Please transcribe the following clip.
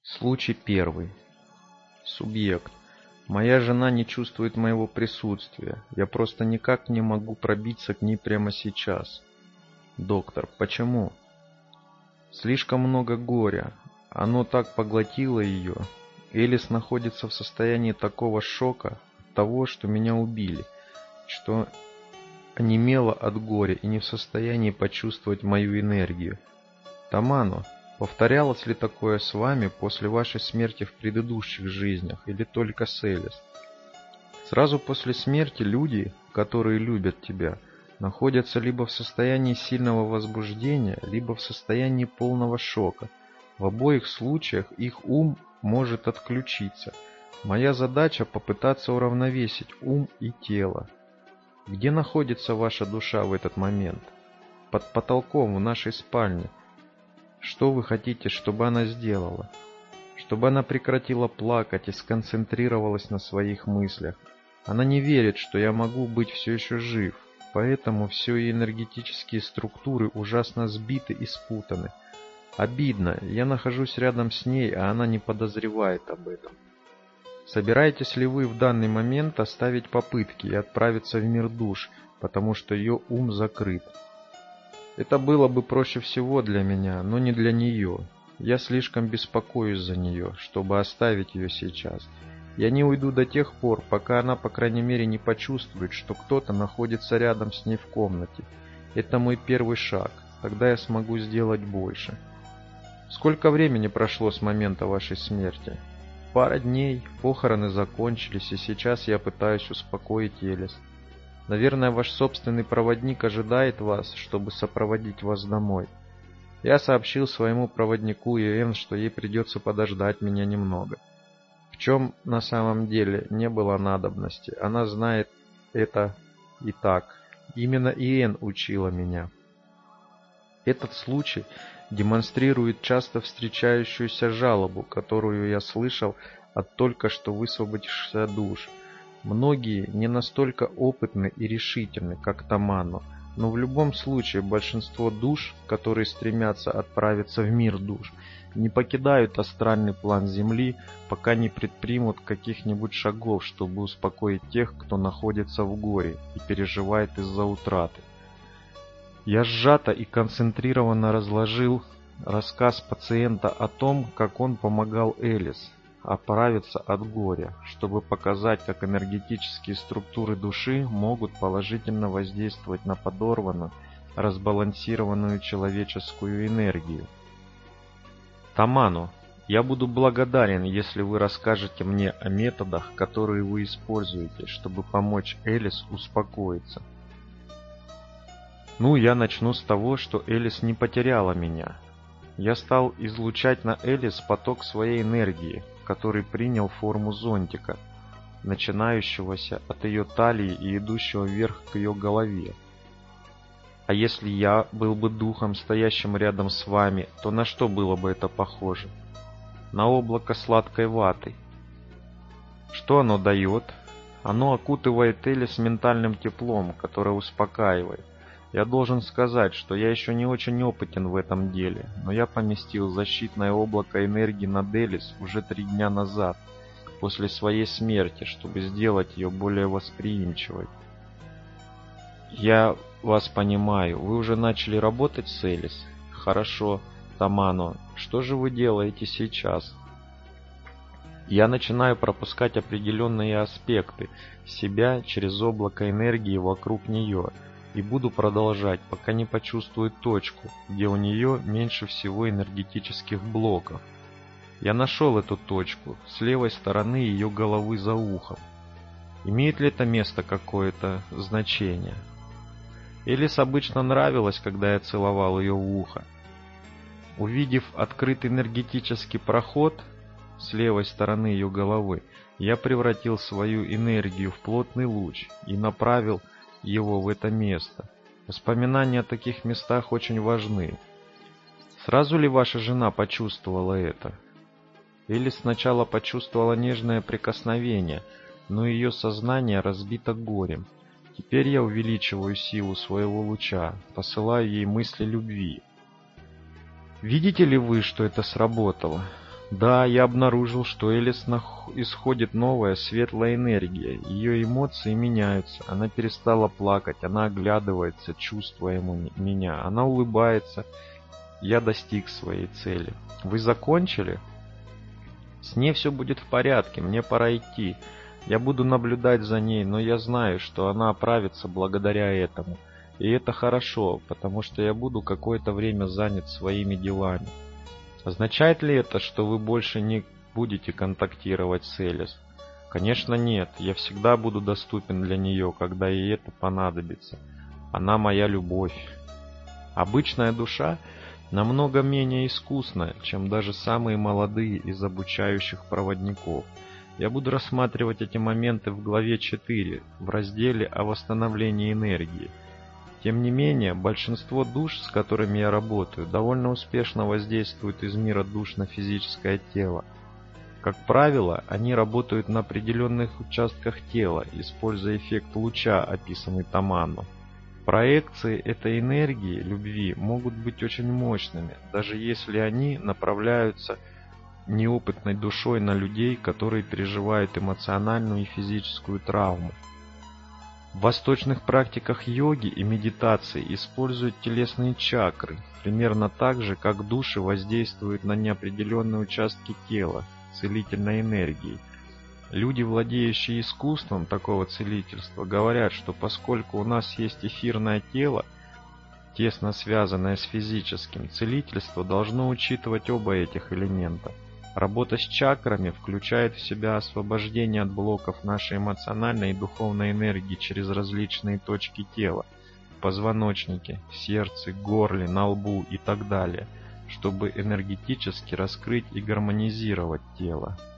Случай первый. Субъект. Моя жена не чувствует моего присутствия. Я просто никак не могу пробиться к ней прямо сейчас. Доктор. Почему? Слишком много горя. Оно так поглотило ее. Элис находится в состоянии такого шока от того, что меня убили, что онемела от горя и не в состоянии почувствовать мою энергию. Тамано, повторялось ли такое с вами после вашей смерти в предыдущих жизнях или только с Элис? Сразу после смерти люди, которые любят тебя, находятся либо в состоянии сильного возбуждения, либо в состоянии полного шока. В обоих случаях их ум может отключиться. Моя задача попытаться уравновесить ум и тело. Где находится ваша душа в этот момент? Под потолком в нашей спальне. Что вы хотите, чтобы она сделала? Чтобы она прекратила плакать и сконцентрировалась на своих мыслях. Она не верит, что я могу быть все еще жив, поэтому все ее энергетические структуры ужасно сбиты и спутаны. Обидно, я нахожусь рядом с ней, а она не подозревает об этом. Собираетесь ли вы в данный момент оставить попытки и отправиться в мир душ, потому что ее ум закрыт? Это было бы проще всего для меня, но не для нее. Я слишком беспокоюсь за нее, чтобы оставить ее сейчас. Я не уйду до тех пор, пока она, по крайней мере, не почувствует, что кто-то находится рядом с ней в комнате. Это мой первый шаг, тогда я смогу сделать больше. Сколько времени прошло с момента вашей смерти? Пара дней, похороны закончились, и сейчас я пытаюсь успокоить Элис. Наверное, ваш собственный проводник ожидает вас, чтобы сопроводить вас домой. Я сообщил своему проводнику Иэн, что ей придется подождать меня немного. В чем на самом деле не было надобности, она знает это и так. Именно Иэн учила меня. Этот случай демонстрирует часто встречающуюся жалобу, которую я слышал от только что высвободившихся душ. Многие не настолько опытны и решительны, как Тамано, но в любом случае большинство душ, которые стремятся отправиться в мир душ, не покидают астральный план Земли, пока не предпримут каких-нибудь шагов, чтобы успокоить тех, кто находится в горе и переживает из-за утраты. Я сжато и концентрированно разложил рассказ пациента о том, как он помогал Элис оправиться от горя, чтобы показать, как энергетические структуры души могут положительно воздействовать на подорванную, разбалансированную человеческую энергию. Тамано, я буду благодарен, если вы расскажете мне о методах, которые вы используете, чтобы помочь Элис успокоиться. Я начну с того, что Элис не потеряла меня. Я стал излучать на Элис поток своей энергии, который принял форму зонтика, начинающегося от ее талии и идущего вверх к ее голове. А если я был бы духом, стоящим рядом с вами, то на что было бы это похоже? На облако сладкой ваты. Что оно дает? Оно окутывает Элис ментальным теплом, которое успокаивает. Я должен сказать, что я еще не очень опытен в этом деле, но я поместил защитное облако энергии над Элис уже 3 дня назад, после своей смерти, чтобы сделать ее более восприимчивой. Я вас понимаю, вы уже начали работать с Элис? Хорошо, Тамано, что же вы делаете сейчас? Я начинаю пропускать определенные аспекты себя через облако энергии вокруг нее, и буду продолжать, пока не почувствую точку, где у нее меньше всего энергетических блоков. Я нашел эту точку с левой стороны ее головы за ухом. Имеет ли это место какое-то значение? Элис обычно нравилось, когда я целовал ее в ухо. Увидев открытый энергетический проход с левой стороны ее головы, я превратил свою энергию в плотный луч и направил его в это место. Воспоминания о таких местах очень важны. Сразу ли ваша жена почувствовала это? Элис сначала почувствовала нежное прикосновение, но ее сознание разбито горем. Теперь я увеличиваю силу своего луча, посылаю ей мысли любви. Видите ли вы, что это сработало? Да, я обнаружил, что Элис исходит новая светлая энергия. Ее эмоции меняются. Она перестала плакать, она оглядывается, чувствуя меня. Она улыбается. Я достиг своей цели. Вы закончили? С ней все будет в порядке, мне пора идти. Я буду наблюдать за ней, но я знаю, что она оправится благодаря этому. И это хорошо, потому что я буду какое-то время занят своими делами. Означает ли это, что вы больше не будете контактировать с Элис? Конечно, нет. Я всегда буду доступен для нее, когда ей это понадобится. Она моя любовь. Обычная душа намного менее искусная, чем даже самые молодые из обучающих проводников. Я буду рассматривать эти моменты в главе 4, в разделе о восстановлении энергии. Тем не менее, большинство душ, с которыми я работаю, довольно успешно воздействуют из мира душ на физическое тело. Как правило, они работают на определенных участках тела, используя эффект луча, описанный Тамано. Проекции этой энергии, любви, могут быть очень мощными, даже если они направляются неопытной душой на людей, которые переживают эмоциональную и физическую травму. В восточных практиках йоги и медитации используют телесные чакры, примерно так же, как души воздействуют на неопределенные участки тела целительной энергией. Люди, владеющие искусством такого целительства, говорят, что поскольку у нас есть эфирное тело, тесно связанное с физическим, целительство должно учитывать оба этих элемента. Работа с чакрами включает в себя освобождение от блоков нашей эмоциональной и духовной энергии через различные точки тела, в позвоночнике, сердце, горле, на лбу и так далее, чтобы энергетически раскрыть и гармонизировать тело.